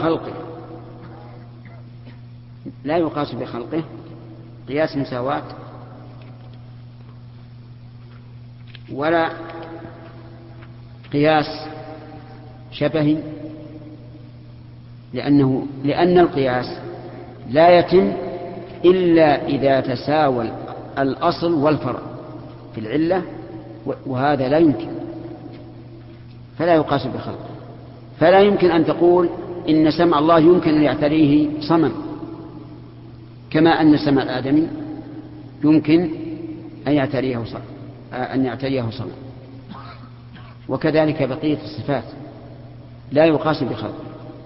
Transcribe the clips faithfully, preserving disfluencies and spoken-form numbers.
خلقه لا يقاس بخلقه قياس مساواة ولا قياس شبهي، لأنه لأن القياس لا يتم إلا إذا تساوى الأصل والفرع في العلة، وهذا لا يمكن، فلا يقاس بخلقه. فلا يمكن أن تقول إن سمع الله يمكن أن يعتريه صمم، كما أن سمع الآدمي يمكن أن يعتريه صمم أن يعتريه صمم وكذلك بقية الصفات لا يقاس بخلقه.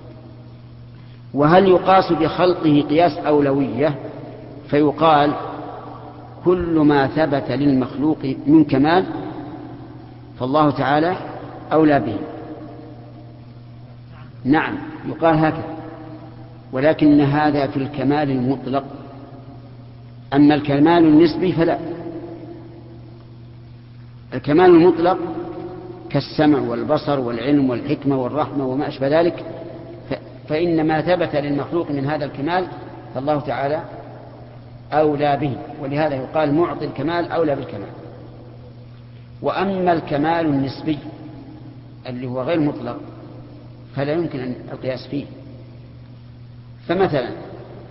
وهل يقاس بخلقه قياس أولوية؟ فيقال كل ما ثبت للمخلوق من كمال فالله تعالى أولى به. نعم يقال هكذا، ولكن هذا في الكمال المطلق، أما الكمال النسبي فلا. الكمال المطلق كالسمع والبصر والعلم والحكمة والرحمة وما أشبه ذلك، فإن ما ثبت للمخلوق من هذا الكمال فالله تعالى أولى به، ولهذا يقال معطي الكمال أولى بالكمال. وأما الكمال النسبي اللي هو غير مطلق فلا يمكن أن القياس فيه. فمثلا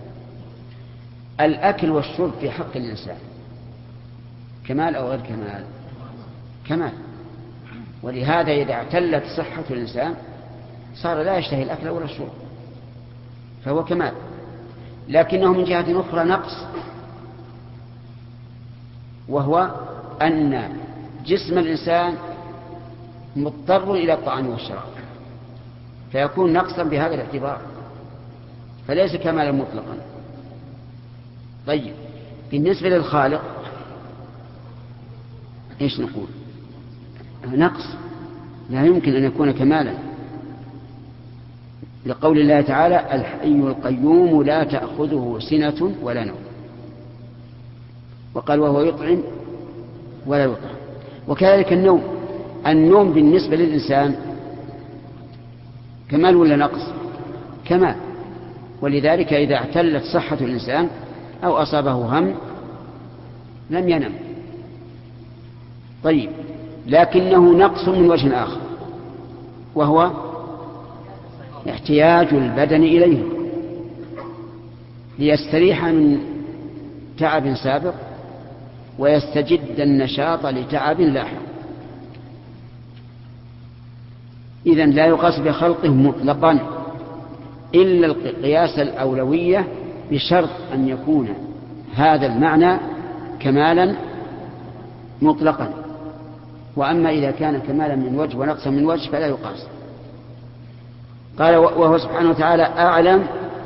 الأكل والشرب في حق الإنسان كمال أو غير كمال؟ كمال. ولهذا إذا اعتلت صحة الإنسان صار لا يشتهي الأكل ولا الشرب، فهو كمال. لكنه من جهة أخرى نقص، وهو أن جسم الإنسان مضطر إلى الطعام والشراب، فيكون نقصا بهذا الاعتبار، فليس كمالا مطلقا. طيب بالنسبة للخالق إيش نقول؟ نقص، لا يمكن أن يكون كمالا، لقول الله تعالى الحي القيوم لا تأخذه سنة ولا نوم، وقال وهو يطعم ولا يطعم. وكذلك النوم، النوم بالنسبة للإنسان كمال ولا نقص؟ كمال. ولذلك إذا اعتلت صحة الإنسان أو أصابه هم لم ينم. طيب لكنه نقص من وجه آخر، وهو احتياج البدن إليه ليستريح من تعب سابق ويستجد النشاط لتعب لاحق. إذن لا يقاس بخلقه مطلقا إلا القياس الأولوية، بشرط أن يكون هذا المعنى كمالا مطلقا. وأما إذا كان كمالا من وجه ونقصا من وجه فلا يقاس. قال وهو سبحانه وتعالى أعلم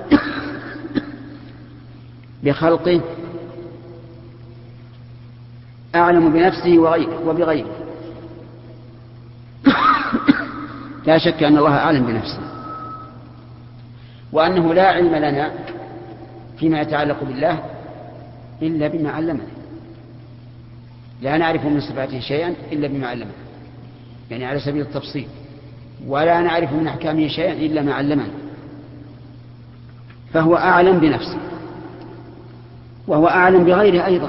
بخلقه، أعلم بنفسه وبغيره. لا شك أن الله أعلم بنفسه، وأنه لا علم لنا فيما يتعلق بالله إلا بما علمنا، لا نعرف من صفاته شيئا إلا بما علمنا، يعني على سبيل التفصيل، ولا نعرف من أحكامه شيئا إلا ما علمنا. فهو أعلم بنفسه، وهو أعلم بغيره أيضا،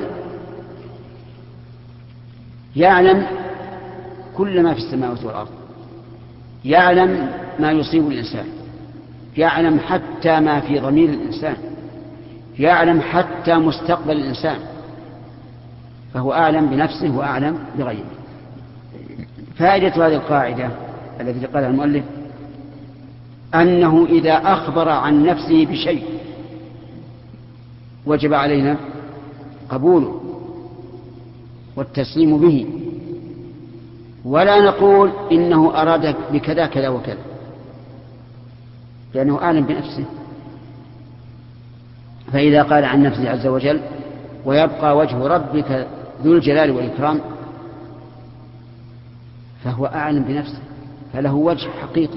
يعلم كل ما في السماوات والأرض، يعلم ما يصيب الإنسان، يعلم حتى ما في ضمير الإنسان، يعلم حتى مستقبل الإنسان، فهو أعلم بنفسه وأعلم بغيره. فائدة هذه القاعدة التي قالها المؤلف أنه إذا أخبر عن نفسه بشيء وجب علينا قبوله والتسليم به، ولا نقول إنه أراد بكذا كذا وكذا، لأنه أعلم بنفسه. فإذا قال عن نفسه عز وجل ويبقى وجه ربك ذو الجلال والإكرام، فهو أعلم بنفسه، فله وجه حقيقي.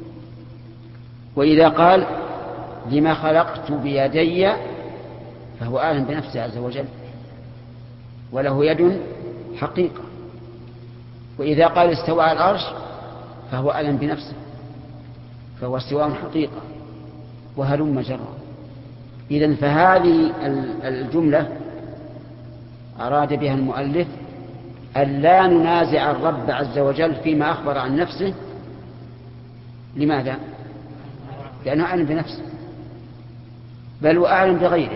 وإذا قال لما خلقت بيدي، فهو أعلم بنفسه عز وجل وله يد حقيقة. وإذا قال استوى على العرش، فهو أعلم بنفسه، فهو استواء حقيقة. وهلم جرا. إذن فهذه الجملة أراد بها المؤلف أن لا ننازع الرب عز وجل فيما أخبر عن نفسه. لماذا؟ لأنه أعلم بنفسه، بل وأعلم بغيره.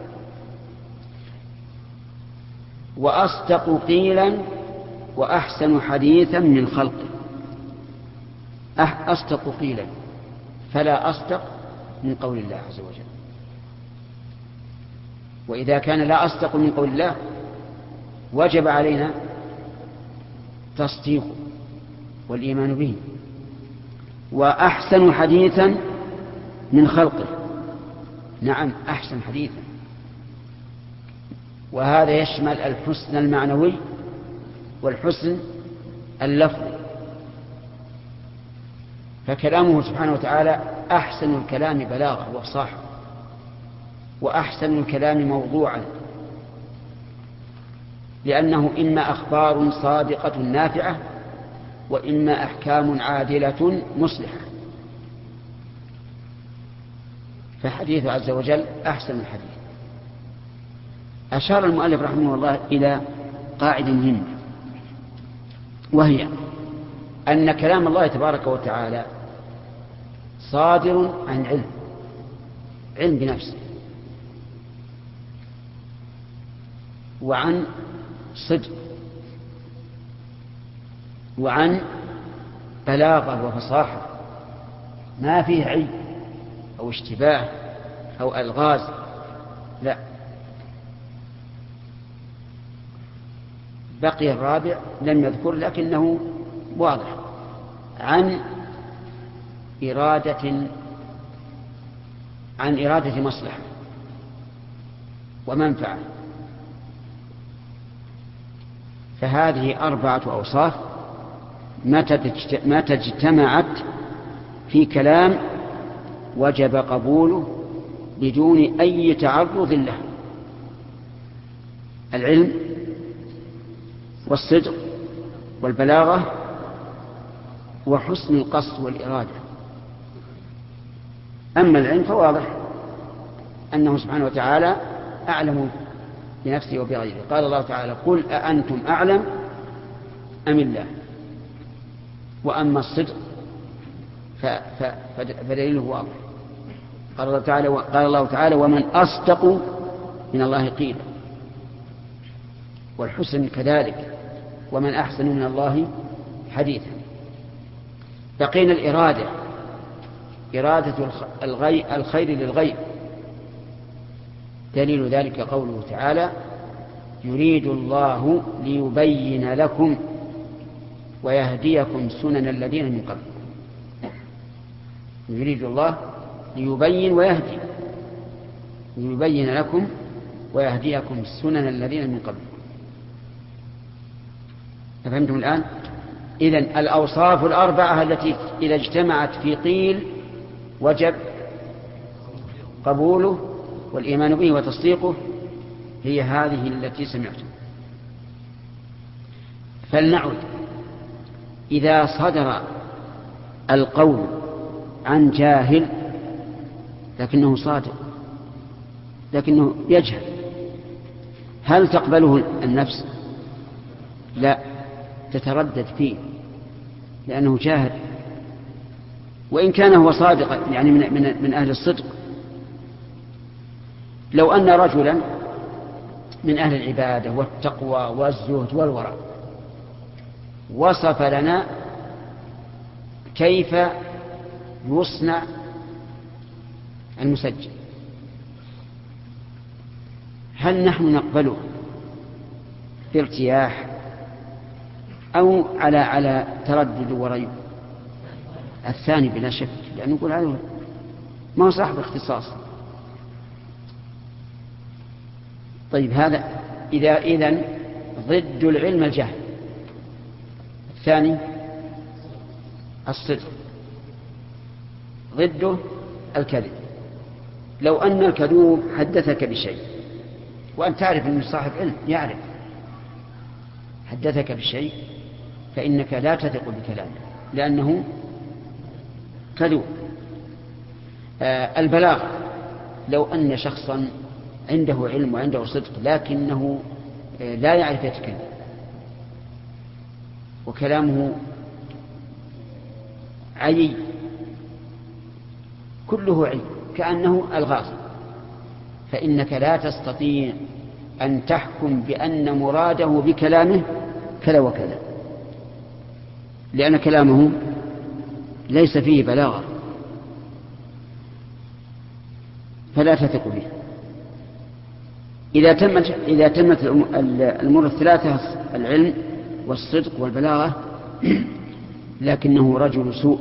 وأصدق قيلا وأحسن حديثا من خلقه. أصدق قيلا، فلا أصدق من قول الله عز وجل. وإذا كان لا أصدق من قول الله وجب علينا تصديقه والإيمان به. وأحسن حديثا من خلقه، نعم أحسن حديثا، وهذا يشمل الحسن المعنوي والحسن اللفظي. فكلامه سبحانه وتعالى أحسن الكلام بلاغة وفصاحة، وأحسن الكلام موضوعا، لأنه إما أخبار صادقة نافعة وإما أحكام عادلة مصلحة. فحديث عز وجل أحسن الحديث. أشار المؤلف رحمه الله إلى قاعدة مهمة، وهي أن كلام الله تبارك وتعالى صادر عن علم، علم بنفسه، وعن صدق، وعن بلاغة وفصاحة، ما فيه عيب أو اشتباه أو ألغاز، لا. بقي الرابع لم يذكر لكنه واضح، عن إرادة عن إرادة مصلحة ومنفعة. فهذه أربعة أوصاف متى اجتمعت في كلام وجب قبوله بدون أي تعرض له: العلم والصدق والبلاغة وحسن القصد والإرادة. أما العلم فواضح أنه سبحانه وتعالى أعلم بنفسه وبغيره. قال الله تعالى: قل أأنتم أعلم أم الله. وأما الصدق فدليله واضح. قال الله تعالى, قال الله تعالى: ومن أصدق من الله قيلا. والحسن كذلك: ومن أحسن من الله حديثا. بقينا الإرادة، إرادة الخير للغير. دليل ذلك قوله تعالى: يريد الله ليبين لكم ويهديكم سنن الذين من قبل. يريد الله ليبين ويهدي، ليبين لكم ويهديكم سنن الذين من قبل. فهمتم الآن؟ إذن الأوصاف الأربعة التي إذا اجتمعت في قيل وجب قبوله والإيمان به وتصديقه هي هذه التي سمعتم. فلنعد: إذا صدر القول عن جاهل لكنه صادق لكنه يجهل، هل تقبله النفس؟ لا، تتردد فيه لأنه جاهل، وإن كان هو صادق يعني من, من, من أهل الصدق. لو أن رجلا من أهل العبادة والتقوى والزهد والورع وصف لنا كيف يصنع المسجل، هل نحن نقبله بارتياح أو على على تردد وريب؟ الثاني بلا شك، لأنه يقول هذا ما هو صاحب اختصاص. طيب، هذا إذا إذن ضد العلم الجهل. الثاني الصدق، ضده الكذب. لو أن الكذوب حدثك بشيء وأن تعرف أنه صاحب علم يعرف، حدثك بشيء فإنك لا تثق بكلامه لأنه كذوب. آه البلاغة، لو أن شخصا عنده علم وعنده صدق لكنه آه لا يعرف يتكلم وكلامه عي، كله عي كأنه الغاز، فإنك لا تستطيع أن تحكم بأن مراده بكلامه كذا وكذا، لأن كلامه ليس فيه بلاغة، فلا تثق به. إذا تمت إذا تمت الأمور الثلاثة، العلم والصدق والبلاغة، لكنه رجل سوء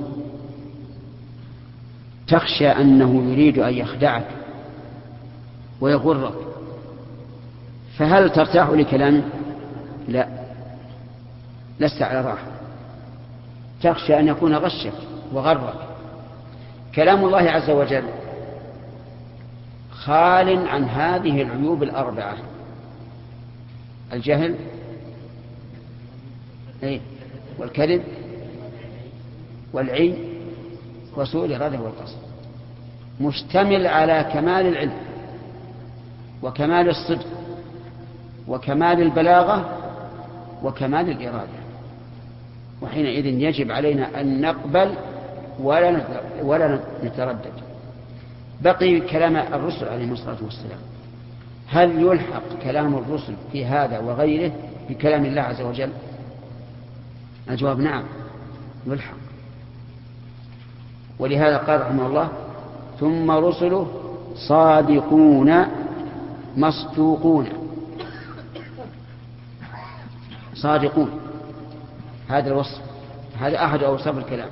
تخشى أنه يريد أن يخدعك ويغرك، فهل ترتاح لكلامه؟ لا، لست على راحة، تخشى أن يكون غشك وغرك. كلام الله عز وجل خال عن هذه العيوب الأربعة: الجهل والكذب والعي وسوء الإرادة والقصد، مشتمل على كمال العلم وكمال الصدق وكمال البلاغة وكمال الإرادة، وحينئذ يجب علينا أن نقبل ولا ولا نتردد. بقي كلام الرسل عليهم الصلاة والسلام، هل يلحق كلام الرسل في هذا وغيره بكلام الله عز وجل؟ الجواب نعم، يلحق. ولهذا قال رحمه الله: ثم رسله صادقون مصدوقون. صادقون هذا الوصف، هذا أحد أوصاف الكلام،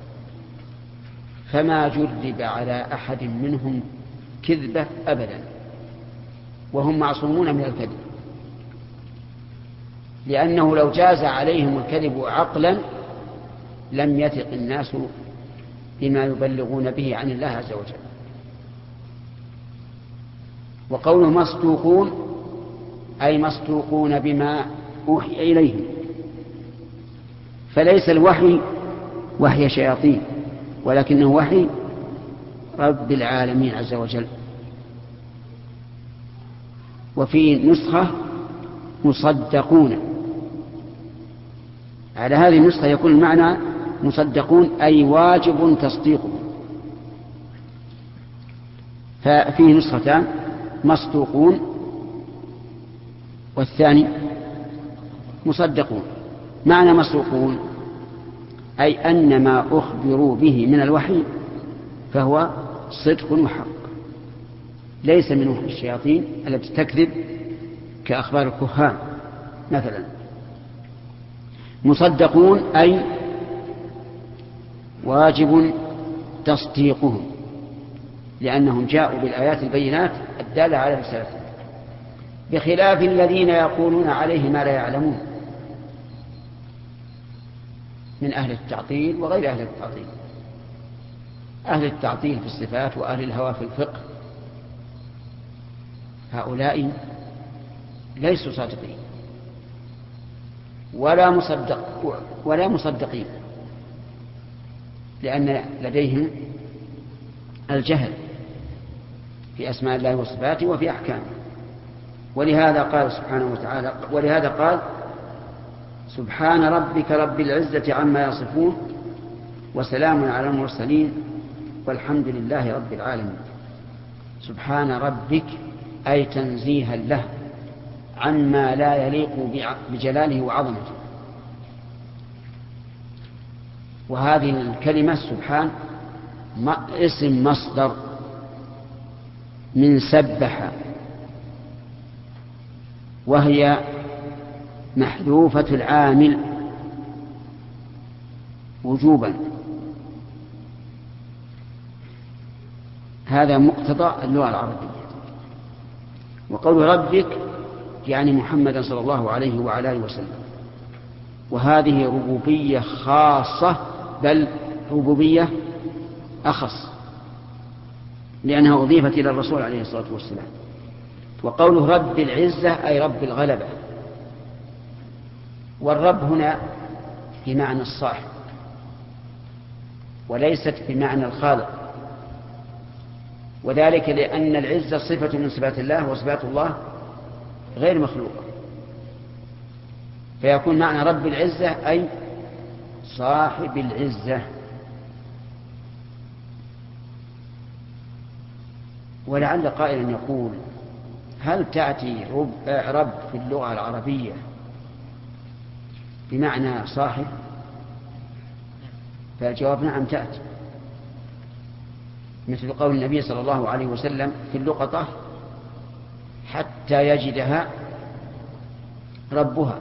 فما جرب على أحد منهم كذبة أبدا، وهم معصومون من الكذب، لأنه لو جاز عليهم الكذب عقلا لم يثق الناس بما يبلغون به عن الله عز وجل. وقوله مصدوقون أي مصدوقون بما أوحي إليهم، فليس الوحي وحي شياطين، ولكنه وحي رب العالمين عز وجل. وفي نسخة مصدقون، على هذه النسخة يكون المعنى مصدقون أي واجب تصديقهم. ففيه نسختان: مصدوقون والثاني مصدقون. معنى مصدوقون أي أن ما أخبروا به من الوحي فهو صدق وحق، ليس من وحي الشياطين التي تكذب كأخبار الكهان مثلا. مصدقون أي واجب تصديقهم، لأنهم جاءوا بالآيات البينات الدالة على رسالته، بخلاف الذين يقولون عليه ما لا يعلمون من أهل التعطيل وغير أهل التعطيل. أهل التعطيل في الصفات وأهل الهوى في الفقه، هؤلاء ليسوا صادقين ولا مصدق ولا مصدقين، لأن لديهم الجهل في أسماء الله وصفاته وفي أحكامه. ولهذا قال سبحانه وتعالى ولهذا قال سبحان ربك رب العزة عما يصفون وسلام على المرسلين والحمد لله رب العالمين. سبحان ربك أي تنزيها له عما لا يليق بجلاله وعظمته. وهذه الكلمة سبحان اسم مصدر من سبح، وهي محذوفة العامل وجوبا. هذا مقتضى اللغة العربية. وقول ربك يعني محمدا صلى الله عليه وعلى آله وسلم، وهذه ربوبية خاصة بل ربوبية أخص، لأنها أضيفت إلى الرسول عليه الصلاة والسلام. وقوله رب العزة أي رب الغلبة، والرب هنا بمعنى الصاحب وليست بمعنى الخالق، وذلك لأن العزة صفة من صفات الله، وصفات الله غير مخلوقة، فيكون معنى رب العزة أي صاحب العزة. ولعل قائلا يقول: هل تأتي رب, رب في اللغة العربية بمعنى صاحب؟ فالجواب: نعم تأتي، مثل قول النبي صلى الله عليه وسلم في اللقطة: حتى يجدها ربها،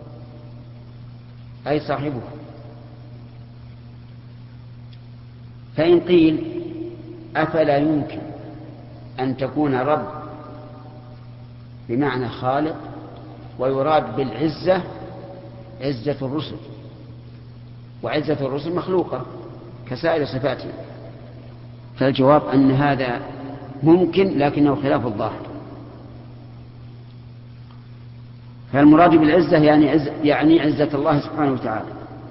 أي صاحبها. فإن قيل: أفلا يمكن أن تكون رب بمعنى خالق، ويراد بالعزة عزة الرسل، وعزة الرسل مخلوقة كسائر صفاتهم؟ فالجواب أن هذا ممكن، لكنه خلاف الظاهر. فالمراد بالعزة يعني, عز يعني عزة الله سبحانه وتعالى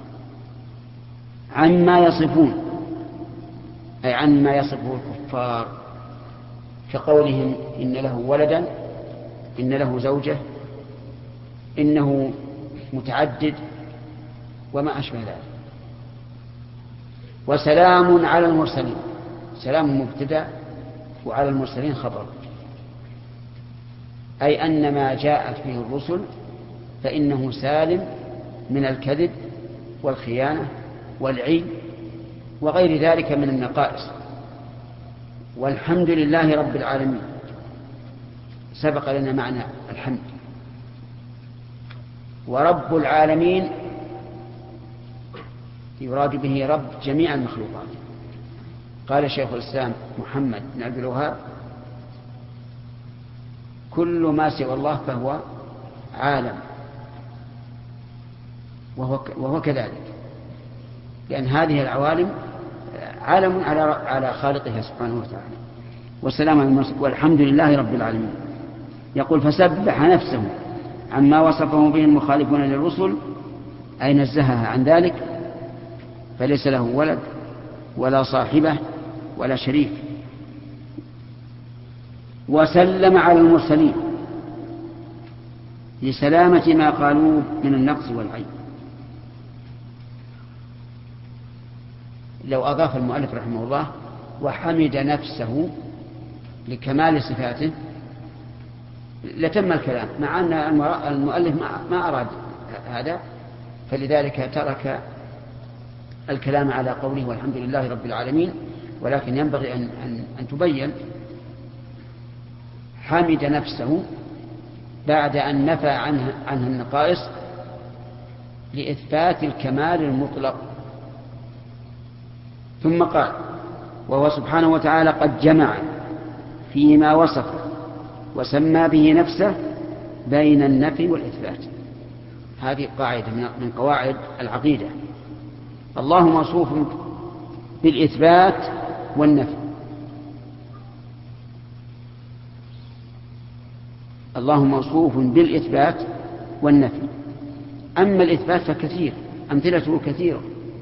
عما يصفون، أي عما يصفه الكفار، كقولهم: إن له ولدا، إن له زوجة، إنه متعدد، وما أشبه ذلك. وسلام على المرسلين، سلام مبتدأ، وعلى المرسلين خبر، أي أن ما جاءت به الرسل فإنه سالم من الكذب والخيانة والعيب وغير ذلك من النقائص. والحمد لله رب العالمين، سبق لنا معنى الحمد. ورب العالمين يراد به رب جميع المخلوقات. قال شيخ الإسلام محمد بن عبد الوهاب: كل ما سوى الله فهو عالم، وهو, وهو كذلك، لأن هذه العوالم عالم على على خالقها سبحانه وتعالى. والسلام والحمد لله رب العالمين. يقول: فسبح نفسه عما وصفه به المخالفون للرسل، أي نزهها عن ذلك، فليس له ولد ولا صاحبة ولا شريك. وسلم على المرسلين لسلامة ما قالوه من النقص والعيب. لو أضاف المؤلف رحمه الله: وحمد نفسه لكمال صفاته، لتم الكلام، مع أن المؤلف ما أراد هذا، فلذلك ترك الكلام على قوله والحمد لله رب العالمين. ولكن ينبغي أن, أن, أن تبين: حمد نفسه بعد أن نفى عنها, عنها النقائص لإثبات الكمال المطلق. ثم قال: وهو سبحانه وتعالى قد جمع فيما وصف وسمى به نفسه بين النفي والإثبات. هذه قاعدة من قواعد العقيدة. الله موصوف بالإثبات والنفي. الله موصوف بالإثبات والنفي. أما الإثبات فكثير، أمثلته كثيرة.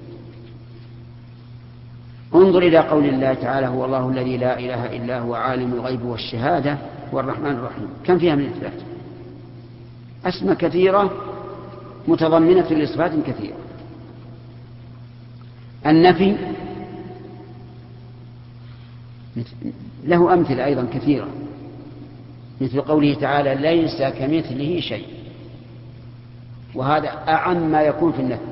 انظر إلى قول الله تعالى: هو الله الذي لا إله إلا هو عالم الغيب والشهادة هو الرحمن الرحيم. كم فيها من إثبات؟ أسماء كثيرة متضمنة لإثبات كثيرة. النفي له أمثلة أيضا كثيرة، مثل قوله تعالى: ليس كمثله شيء، وهذا أعم ما يكون في النفي.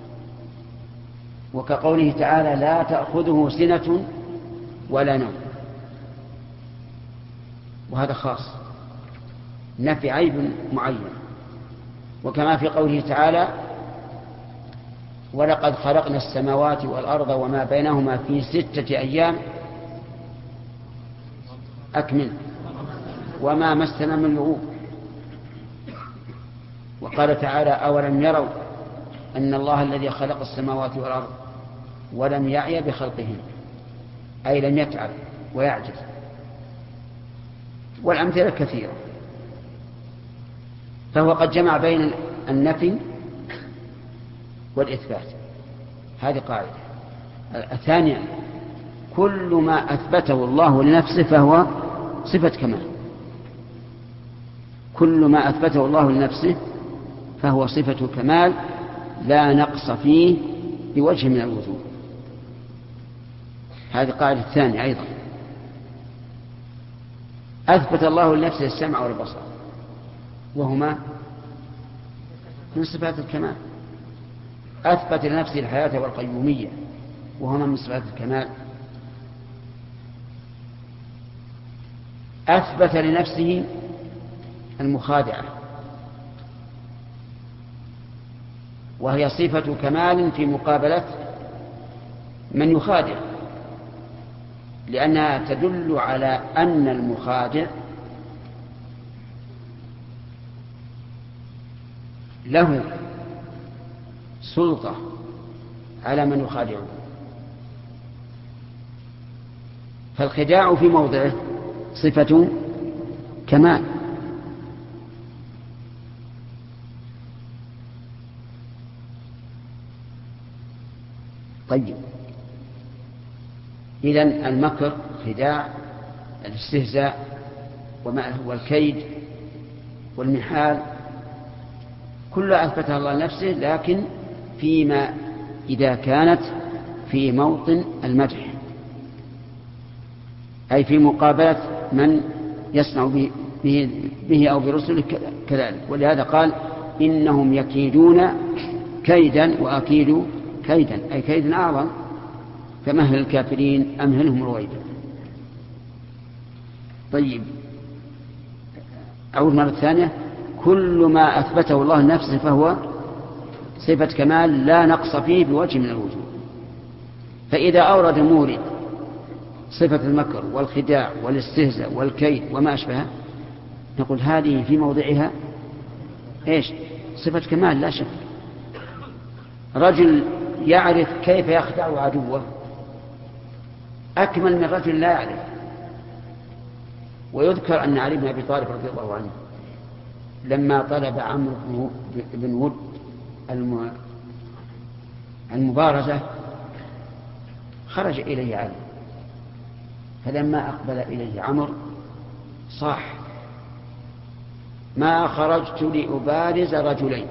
وكقوله تعالى: لا تأخذه سنة ولا نوم، وهذا خاص، نفي عيب معين. وكما في قوله تعالى: ولقد خلقنا السماوات والأرض وما بينهما في ستة أيام أكمل وما مسنا من لغوب. وقال تعالى: أولم يروا أن الله الذي خلق السماوات والأرض ولم يعي بخلقهن، أي لم يتعب ويعجز. والأمثلة كثيرة. فهو قد جمع بين النفي والإثبات. هذه قاعدة. الثانية: كل ما أثبته الله لنفسه فهو صفة كمال. كل ما أثبته الله لنفسه فهو صفة كمال لا نقص فيه بوجه من الوجوه. هذه القاعدة الثانية أيضا. أثبت الله لنفسه السمع والبصر وهما من صفات الكمال. أثبت لنفسه الحياة والقيومية وهما من صفات الكمال. أثبت لنفسه المخادعة وهي صفة كمال في مقابلة من يخادع، لأنها تدل على أن المخادع له سلطة على من يخادعه. فالخداع في موضعه صفة كمال. طيب، إذن المكر، خداع، الاستهزاء والكيد والمحال كلها أثبتها الله لنفسه، لكن فيما إذا كانت في موطن المدح، أي في مقابلة من يصنع به, به, به أو برسله كذلك. ولهذا قال إنهم يكيدون كيدا وأكيد كيدا، أي كيد أعظم، فمهل الكافرين أمهلهم رويدا. طيب، أول مرة ثانية، كل ما أثبته الله لنفسه فهو صفة كمال لا نقص فيه بوجه من الوجوه. فإذا أورد مورد صفة المكر والخداع والاستهزاء والكيد وما أشبهه نقول هذه في موضعها إيش؟ صفة كمال لا شك. رجل يعرف كيف يخدع عدوه أكمل من رجل لا يعرف. ويذكر أن علي بن أبي طالب رضي الله عنه لما طلب عمرو بن ود المبارزة خرج إليه علي، فلما أقبل إليه عمرو صاح: ما خرجت لأبارز رجلين.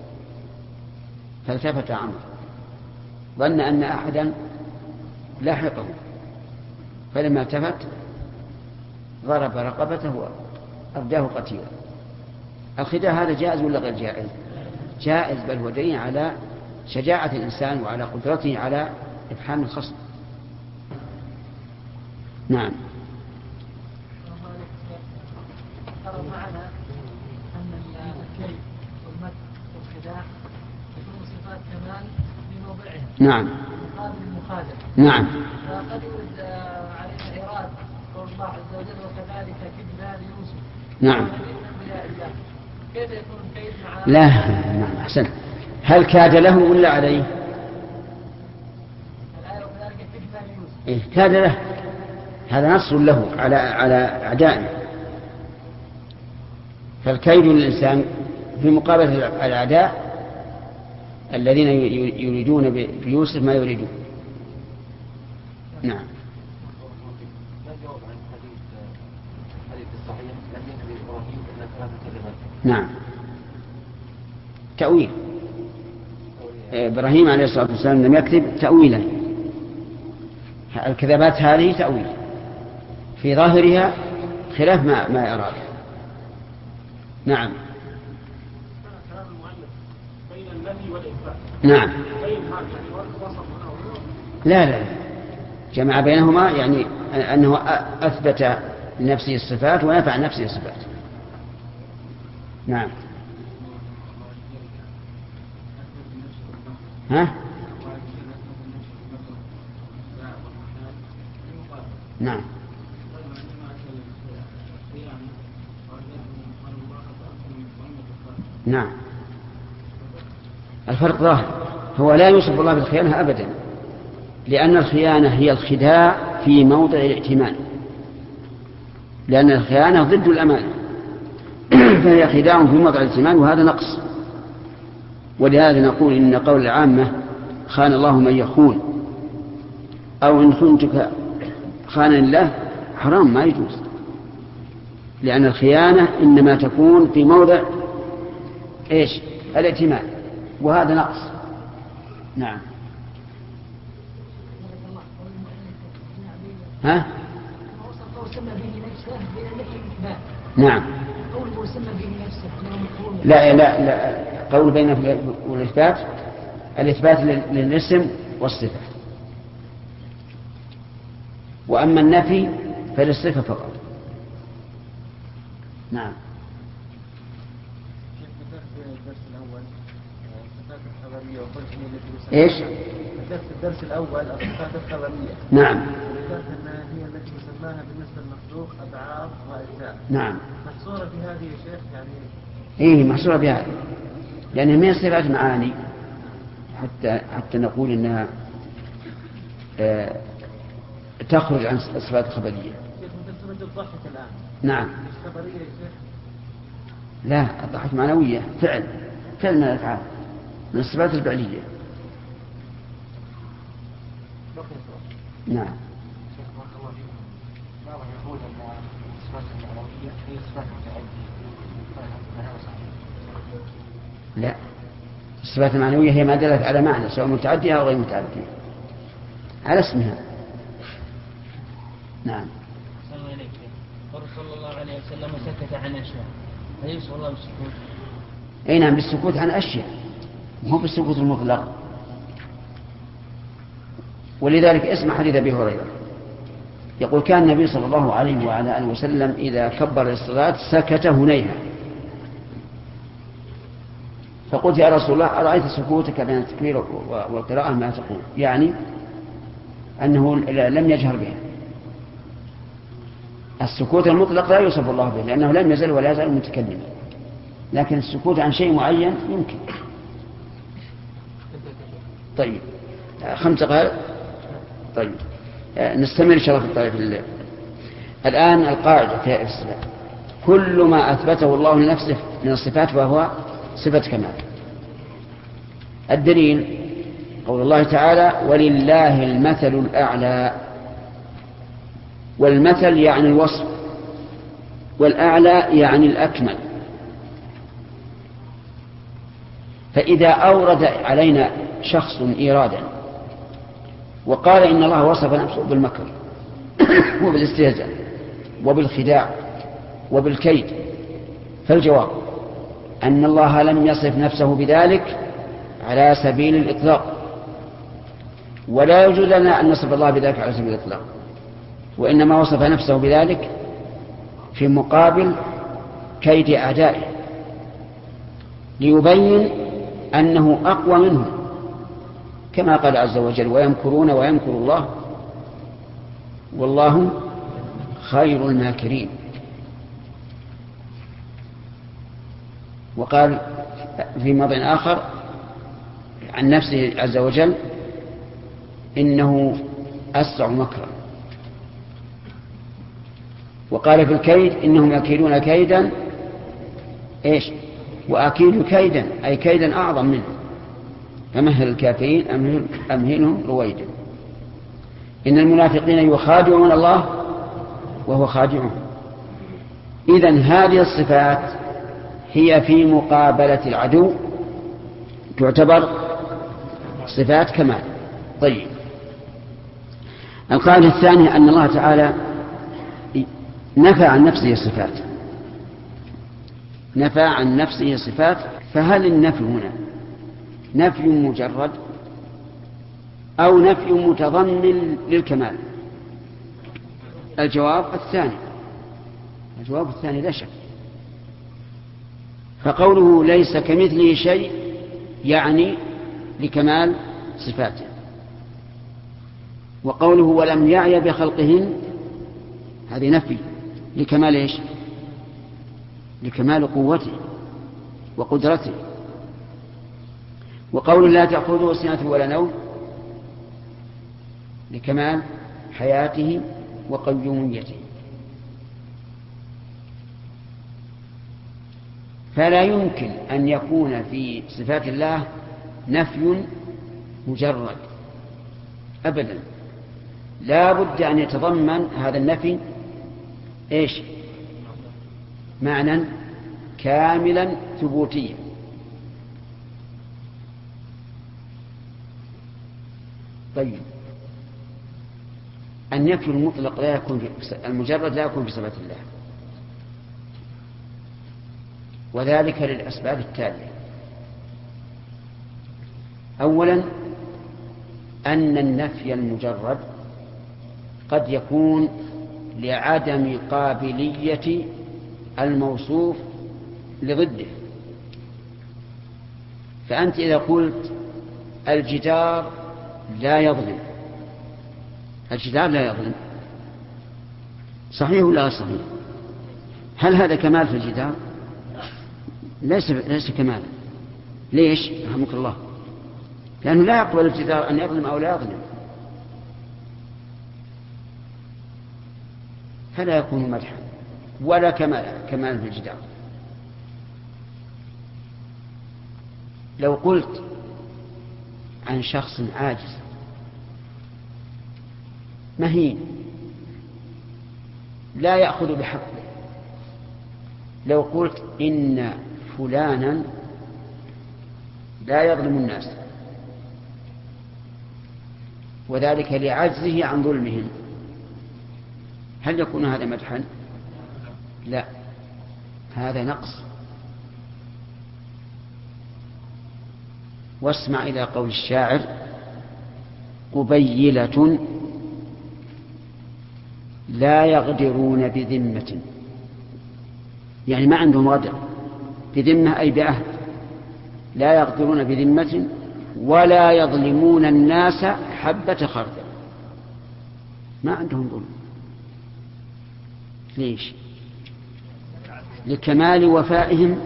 فالتفت عمرو ظن أن أحدا لاحقه، فلما التفت ضرب رقبته وأرداه قتيلا. الخداع هذا جائز ولا غير جائز؟ جائز، بل هو دليل على شجاعة الإنسان وعلى قدرته على إفحام الخصم. نعم. ترى معنا أن الكيد والمكر والخداع يكون صفات كمال في موضعها. نعم. مقابل المخادع. نعم. فقد يرد علينا إيراد قول الله عز وجل: وكذلك كدنا ليوسف. نعم. كيف يكون الكيد مع؟ لا، نعم، أحسن. هل كاد له ولا عليه؟ الآية وكذلك كدنا ليوسف. إيه، كاد له، هذا نصر له على على أعدائه. فالكيد للإنسان في مقابلة الأعداء الذين يريدون بيوسف ما يريدون. نعم. نعم، تأويل. إبراهيم عليه الصلاة والسلام لم يكذب تأويلا. الكذبات هذه تأويل في ظاهرها خلاف ما ما أراد. نعم. نعم. لا لا جمع بينهما، يعني أنه أثبت لنفسه الصفات ونفع عن نفسه الصفات. نعم. ها؟ نعم. نعم. الفرق ظاهر، هو لا يوصف الله بالخيانة أبدا، لأن الخيانة هي الخداع في موضع الائتمان، لأن الخيانة ضد الأمانة، فهي خداع في موضع الائتمان، وهذا نقص. ولهذا نقول إن قول العامة: خان الله من يخون، أو إن خنتك خان لله حرام ما يجوز، لأن الخيانة إنما تكون في موضع إيش؟ الائتمان، وهذا نقص. نعم. ها؟ نعم. لا لا لا، قول بين والإثبات، الإثبات للاسم والصفة، وأما النفي فللصفة فقط. نعم. ايش؟ في الدرس الأول الصفات الخبرية. نعم. وذكرت أنها هي التي يسماها بالنسبة للمخلوق أبعاد وأجزاء. نعم. محصورة في هذه يا شيخ يعني. إيه محصورة في هذه، لأنها ما صفات معاني حتى حتى نقول إنها آه تخرج عن الصفات الخبرية. شيخ مثل الضحك الآن. نعم. خبرية يا شيخ. لا، الضحك معنوية، فعل فعل من الأفعال، من الصفات الفعلية. نعم. لا، الصفات المعنوية هي ما دلت على معنى سواء متعدية أو غير متعدية، على اسمها. نعم. السلام عليكم. صلى الله عليه وسلم سكت عن أشياء، فيوصف الله بالسكوت. أي نعم، بالسكوت عن أشياء، مو بالسكوت المطلق. ولذلك اسمع حديث أبي هريرة يقول كان النبي صلى الله عليه وعلى آله وسلم إذا كبر الصلاة سكت هنيها، فقلت يا رسول الله أرأيت سكوتك بين التكبير والقراءة ما تقول؟ يعني أنه لم يجهر بها. السكوت المطلق لا يوصف الله به لأنه لم يزل ولا يزال متكلما، لكن السكوت عن شيء معين يمكن. طيب خمس دقائق. طيب نستمر إن شاء الله في الطريق الليل. الآن القاعدة في الصفات، كل ما أثبته الله لنفسه من الصفات فهو صفة كمال. الدليل قول الله تعالى ولله المثل الأعلى، والمثل يعني الوصف، والأعلى يعني الأكمل. فإذا أورد علينا شخص إيرادا وقال إن الله وصف نفسه بالمكر وبالاستهزاء وبالخداع وبالكيد، فالجواب أن الله لم يصف نفسه بذلك على سبيل الإطلاق، ولا يجوز لنا أن نصف الله بذلك على سبيل الإطلاق، وإنما وصف نفسه بذلك في مقابل كيد أعدائه ليبين أنه أقوى منهم، كما قال عز وجل ويمكرون ويمكر الله والله خير الماكرين. وقال في موضع آخر عن نفسه عز وجل إنه أسرع مكرا. وقال في الكيد إنهم يكيدون كيدا إيش وأكيد كيدا، أي كيدا أعظم منه، فمهل الكافرين أمهل أمهلهم رويدا. إن المنافقين يخادعون الله وهو خادعهم. إذن هذه الصفات هي في مقابلة العدو تعتبر صفات كمال. طيب القاعدة الثانية أن الله تعالى نفى عن نفسه الصفات، نفى عن نفسه الصفات. فهل النفي هنا نفي مجرد أو نفي متضمن للكمال؟ الجواب الثاني، الجواب الثاني لا شك. فقوله ليس كمثله شيء يعني لكمال صفاته، وقوله ولم يعي بخلقهن هذه نفي لكمال إيش؟ لكمال قوته وقدرته. وقوله لا تأخذه سنة ولا نوم لكمال حياته وقيوميته. فلا يمكن أن يكون في صفات الله نفي مجرد أبدا، لا بد أن يتضمن هذا النفي إيش؟ معنى كاملا ثبوتيا. طيب النفي المطلق لا يكون في المجرد لا يكون في صفة الله، وذلك للأسباب التالية. أولا أن النفي المجرد قد يكون لعدم قابلية الموصوف لضده. فأنت إذا قلت الجدار لا يظلم، الجدار لا يظلم، صحيح ولا صحيح؟ هل هذا كمال في الجدار؟ ليس ليس كمالا. ليش؟ رحمك الله، لأنه لا يقبل الجدار أن يظلم أو لا يظلم، فلا يكون مدحا ولا كمال كمال في الجدار. لو قلت عن شخص عاجز مهين لا يأخذ بحقه، لو قلت إن فلانا لا يظلم الناس وذلك لعجزه عن ظلمهم، هل يكون هذا مدحا؟ لا، هذا نقص. واسمع إلى قول الشاعر: قبيلة لا يغدرون بذمة، يعني ما عندهم غدر، بذمة أي بعهد، لا يغدرون بذمة ولا يظلمون الناس حبة خردل، ما عندهم ظلم. ليش؟ لكمال وفائهم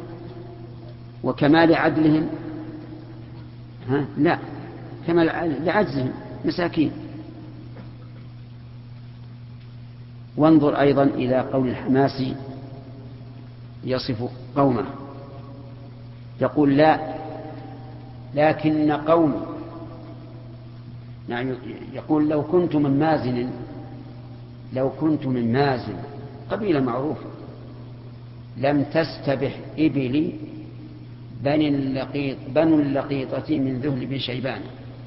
وكمال عدلهم؟ ها؟ لا، كمال لعجزهم، مساكين. وانظر أيضا إلى قول الحماسي يصف قومه، يقول: لا لكن قومي، يعني يقول لو كنت من مازن، لو كنت من مازن قبيلة معروفة، لم تستبح إبلي بني اللقيط بنو اللقيطة من ذهل بن شيبان.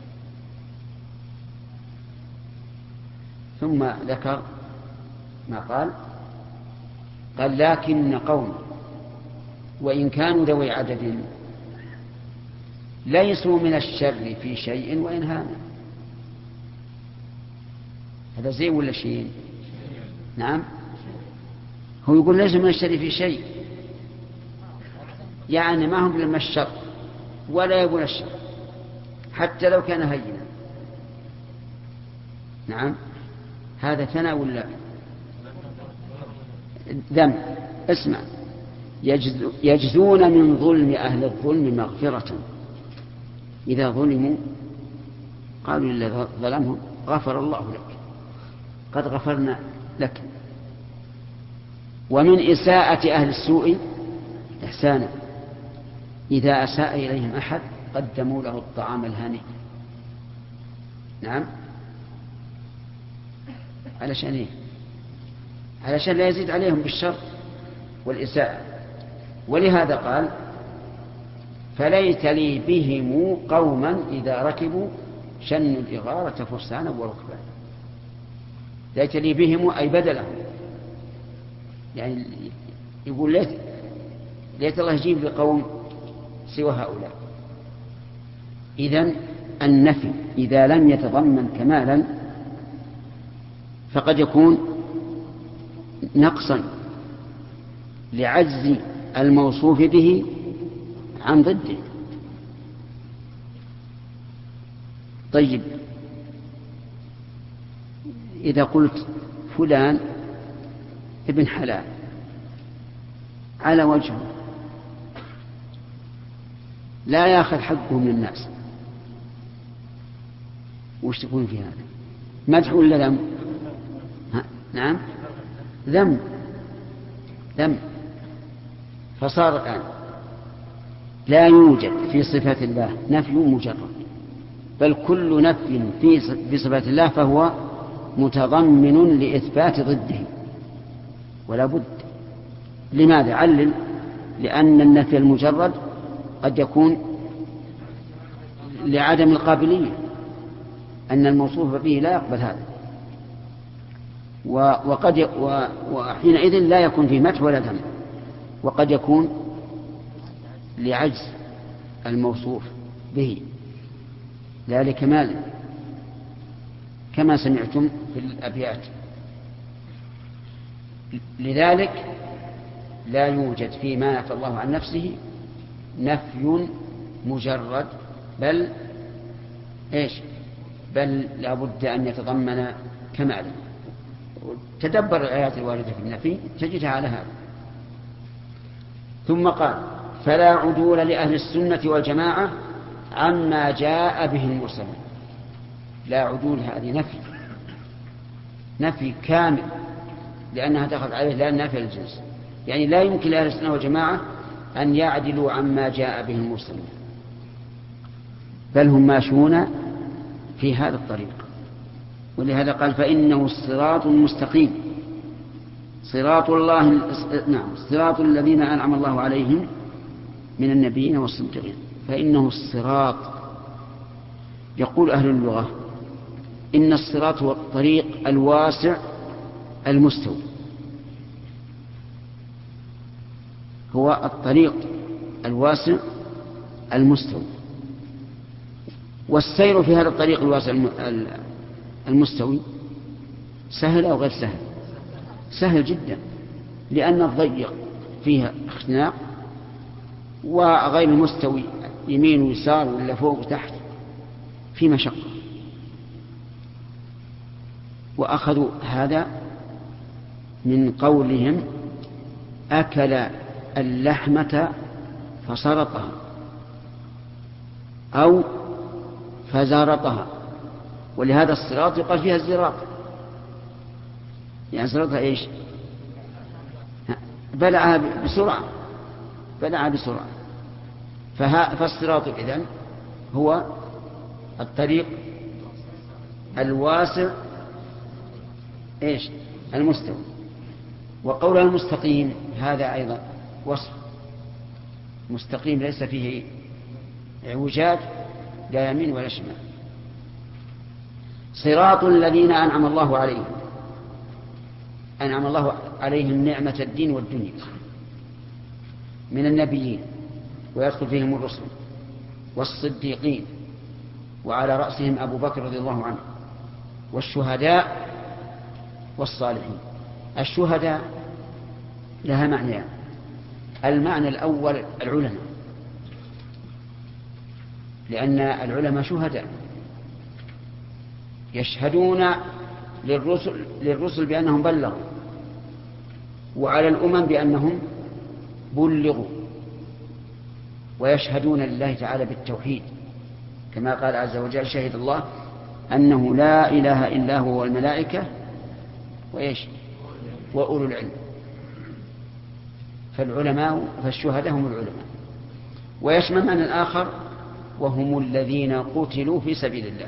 ثم ذكر ما قال، قال: لكن قوم وإن كانوا ذوي عدد ليسوا من الشر في شيء وإن هانا. هذا زين ولا شيء؟ نعم، هو يقول ليسوا من الشر في شيء، يعني ما هم لما الشر ولا يبون الشر حتى لو كان هينا. نعم، هذا ثناء ولا ذم؟ اسمع: يجزون من ظلم أهل الظلم مغفرة، إذا ظلموا قالوا للذي ظلمهم غفر الله لك، قد غفرنا لك. ومن إساءة أهل السوء إحسانا، إذا أساء إليهم أحد قدموا له الطعام الهانئ. نعم، علشان إيه؟ علشان لا يزيد عليهم بالشر والإساءة. ولهذا قال: فليت لي بهم قوما إذا ركبوا شنوا الإغارة فرسانا وركبانا. ليت لي بهم أي بدلهم، يعني يقول ليت, ليت الله يجيب لقوم سوى هؤلاء. إذن النفي إذا لم يتضمن كمالا فقد يكون نقصا لعجز الموصوف به عن ضده. طيب، إذا قلت فلان ابن حلال على وجهه لا يأخذ حقه من الناس، وش تكون في هذا؟ مدح ولا ذم؟ نعم، ذم ذم. فصار الآن لا يوجد في صفات الله نفي مجرد، بل كل نفي في صفات الله فهو متضمن لإثبات ضده ولا بد. لماذا؟ علل. لأن النفي المجرد قد يكون لعدم القابلية، أن الموصوف به لا يقبل هذا، وقد ي... وحينئذ لا يكون فيه مدح ولا ذم. وقد يكون لعجز الموصوف به لا لكمال، كما سمعتم في الأبيات. لذلك لا يوجد فيما نفى الله عن نفسه نفي مجرد، بل إيش بل لا بد أن يتضمن كمالا. تدبر الآيات الواردة في النفي تجدها على هذا. ثم قال فلا عدول لأهل السنة والجماعة عما جاء به المرسلون. لا عدول هذه نفي نفي كامل، لأنها دخلت عليه لا نافية للجنس، يعني لا يمكن لأهل السنة والجماعة أن يعدلوا عما جاء به المرسلون، بل هم ماشون في هذا الطريق. ولهذا قال فإنه الصراط المستقيم، صراط الله نعم صراط الذين أنعم الله عليهم من النبيين والصديقين. فإنه الصراط. يقول أهل اللغة إن الصراط هو الطريق الواسع المستوي، هو الطريق الواسع المستوي. والسير في هذا الطريق الواسع المستوي سهل أو غير سهل؟ سهل جدا، لأن الضيق فيها اختناق، وغير المستوي يمين ويسار ولا فوق وتحت في مشقة. وأخذوا هذا من قولهم أكل اللحمة فسرطها أو فزارطها، ولهذا الصراط يقال فيها الزراط، يعني زراطها إيش؟ بلعها بسرعة بلعها بسرعة. فالصراط إذن هو الطريق الواسع إيش؟ المستوي. وقول المستقيم هذا أيضا وصف مستقيم ليس فيه اعوجاج لا يمين ولا شمال. صراط الذين أنعم الله عليهم، أنعم الله عليهم نعمة الدين والدنيا من النبيين، ويدخل فيهم الرسل والصديقين، وعلى رأسهم أبو بكر رضي الله عنه، والشهداء والصالحين. الشهداء لها معنيان. المعنى الأول العلماء، لأن العلماء شهداء يشهدون للرسل, للرسل بأنهم بلغوا، وعلى الأمم بأنهم بلغوا، ويشهدون لله تعالى بالتوحيد كما قال عز وجل شهد الله أنه لا إله إلا هو والملائكة وإيش وأولو العلم. فالعلماء فالشهداء هم العلماء. ويشمل معنى الآخر وهم الذين قتلوا في سبيل الله،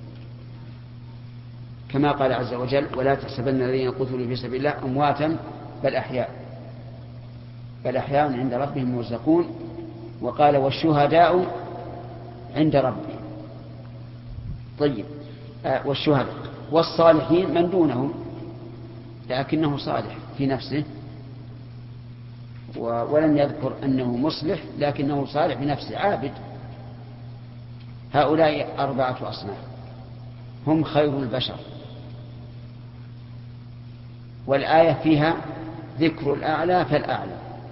كما قال عز وجل ولا تحسبن الذين قتلوا في سبيل الله أمواتا بل أحياء بل أحياء عند ربهم يرزقون. وقال والشهداء عند ربهم. طيب آه والشهداء والصالحين من دونهم لكنه صالح في نفسه، ولم يذكر أنه مصلح لكنه صالح بنفسه عابد. هؤلاء أربعة أصناف هم خير البشر، والآية فيها ذكر الأعلى فالأعلى.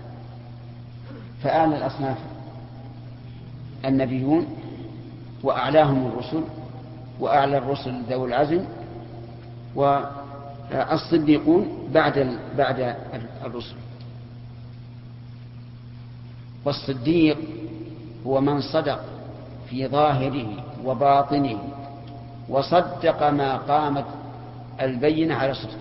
فأعلى الأصناف النبيون، وأعلاهم الرسل، وأعلى الرسل ذو العزم، والصديقون بعد بعد الرسل. والصديق هو من صدق في ظاهره وباطنه وصدق ما قامت البينة على صدقه.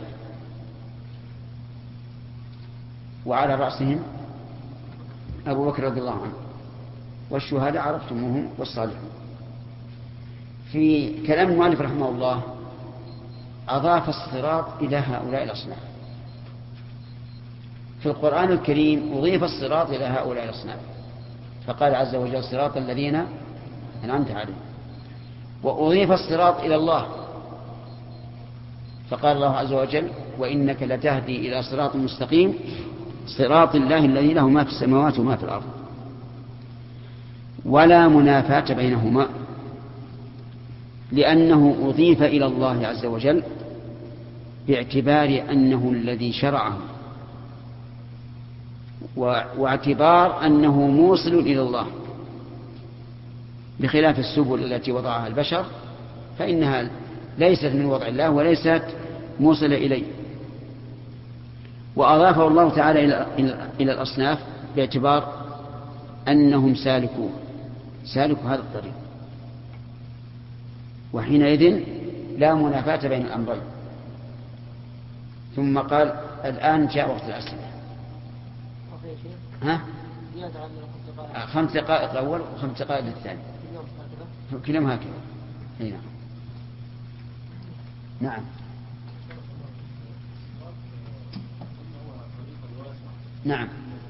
وعلى رأسهم أبو بكر رضي الله عنه، والشهداء عرفتموهم والصالحون. في كلام المؤلف رحمه الله أضاف الصراط إلى هؤلاء الأصناف. في القرآن الكريم أضيف الصراط إلى هؤلاء الأصناف، فقال عز وجل صراط الذين أنعمت عليهم. وأضيف الصراط إلى الله، فقال الله عز وجل وإنك لتهدي إلى صراط مستقيم صراط الله الذي له ما في السماوات وما في الأرض. ولا منافاة بينهما، لأنه أضيف إلى الله عز وجل باعتبار أنه الذي شرعه، واعتبار أنه موصل إلى الله، بخلاف السبل التي وضعها البشر فإنها ليست من وضع الله وليست موصلة إليه. وأضافه الله تعالى إلى الأصناف باعتبار أنهم سالكوه، سالكوا هذا الطريق، وحينئذ لا منافاة بين الأمرين. ثم قال الآن جاء وقت الأسئلة. ها؟ خمس دقائق الأول وخمس دقائق الثاني، كلهم هكذا. نعم نعم نعم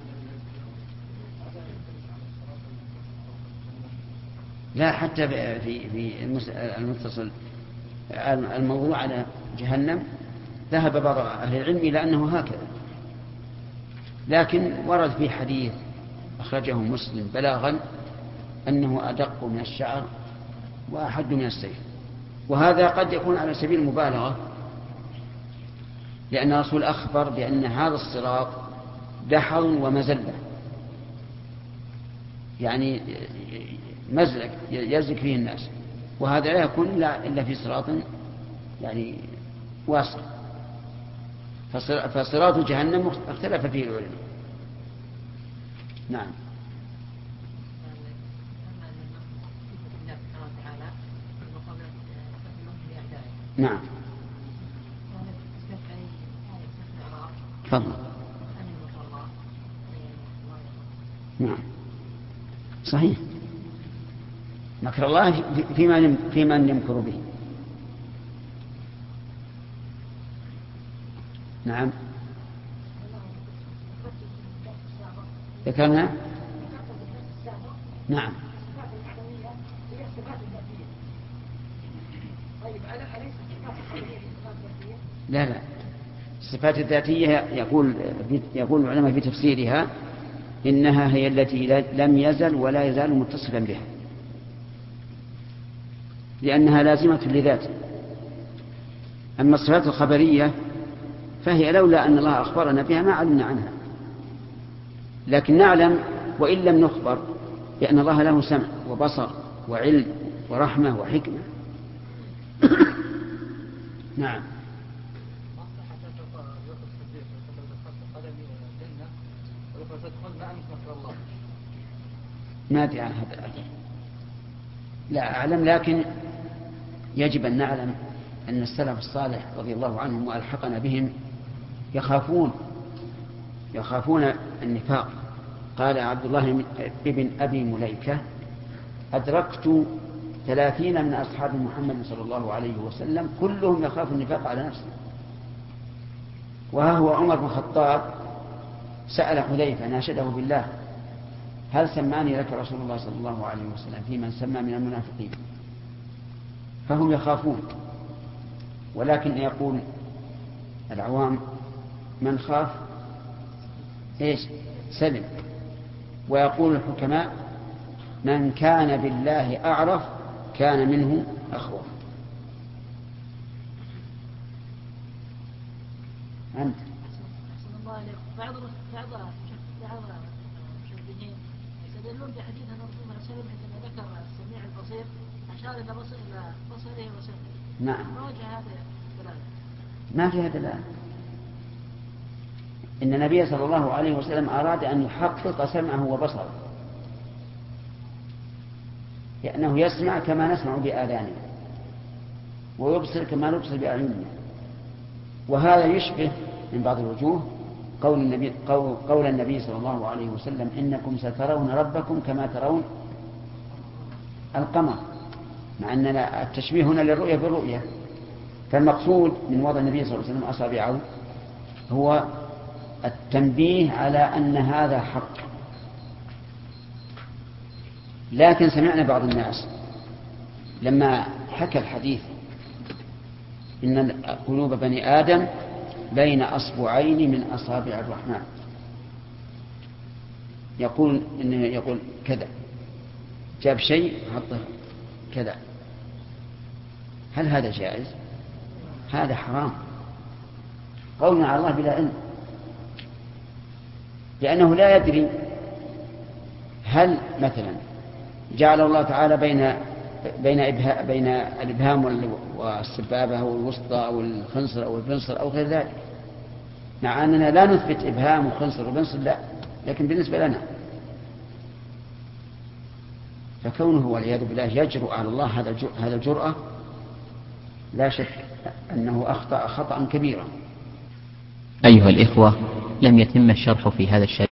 لا، حتى في في المتصل الموضوع على جهنم ذهب بعض أهل العلم إلى أنه هكذا، لكن ورد في حديث أخرجه مسلم بلاغا أنه أدق من الشعر وأحد من السيف، وهذا قد يكون على سبيل المبالغة، لأن الرسول أخبر بأن هذا الصراط دحر ومزلة، يعني مزلك يزلك فيه الناس، وهذا لا يكون إلا في صراط يعني واسع. فصراط جهنم اختلف فيه العلماء. نعم نعم تفضل. نعم صحيح، مكر الله فيما فيما يمكر به. نعم ذكرنا. نعم لا لا، الصفات الذاتية يقول يقول العلماء في تفسيرها إنها هي التي لم يزل ولا يزال متصفا بها، لأنها لازمة لذاته. أما الصفات الخبرية فهي لولا أن الله أخبرنا بها ما علمنا عنها، لكن نعلم وإن لم نخبر بأن الله له سمع وبصر وعلم ورحمة وحكمة. نعم ما أدري عن هذا الأثر، لا أعلم، لكن يجب أن نعلم أن السلف الصالح رضي الله عنهم وألحقنا بهم يخافون يخافون النفاق. قال عبد الله بن أبي مليكة أدركت ثلاثين من أصحاب محمد صلى الله عليه وسلم كلهم يخاف النفاق على نفسه. وها هو عمر بن الخطاب سأل حذيفة ناشده بالله هل سماني لك رسول الله صلى الله عليه وسلم في من سمى من المنافقين؟ فهم يخافون، ولكن يقول العوام من خاف إيش سلم، ويقول الحكماء من كان بالله أعرف كان منه أخوف. أنت بعض بعض بعض المشبهين يستدلون بحديث الرسول صلى الله عليه وسلم عندما ذكر السميع البصير أشار إلى بصر إلى بصره وسمعه. نعم ما وجه هذا الدلالة؟ ما في هذا الآن. إن النبي صلى الله عليه وسلم أراد أن يحقق سمعه وبصره، لأنه يسمع كما نسمع بآذاننا ويبصر كما نبصر بأعيننا. وهذا يشبه من بعض الوجوه قول النبي, قول, قول النبي صلى الله عليه وسلم إنكم سترون ربكم كما ترون القمر، مع أن التشبيه هنا للرؤية بالرؤية، فالمقصود من وضع النبي صلى الله عليه وسلم أصابعه هو التنبيه على أن هذا حق. لكن سمعنا بعض الناس لما حكى الحديث إن قلوب بني آدم بين أصبعين من أصابع الرحمن، يقول إنه يقول كذا، جاب شيء حطه كذا، هل هذا جائز؟ هذا حرام، قولنا على الله بلا علم، لأنه لا يدري هل مثلا جعل الله تعالى بين بين إبها بين الإبهام والسبابة أو الوسطى أو الخنصر أو البنصر أو غير ذلك، مع أننا لا نثبت إبهام وخنصر وبنصر، لا، لكن بالنسبة لنا فكونه والعياذ بالله يجرؤ على الله هذا هذا الجرأة لا شك أنه أخطأ خطأ كبيرا. أيها الإخوة، لم يتم الشرح في هذا الشيء.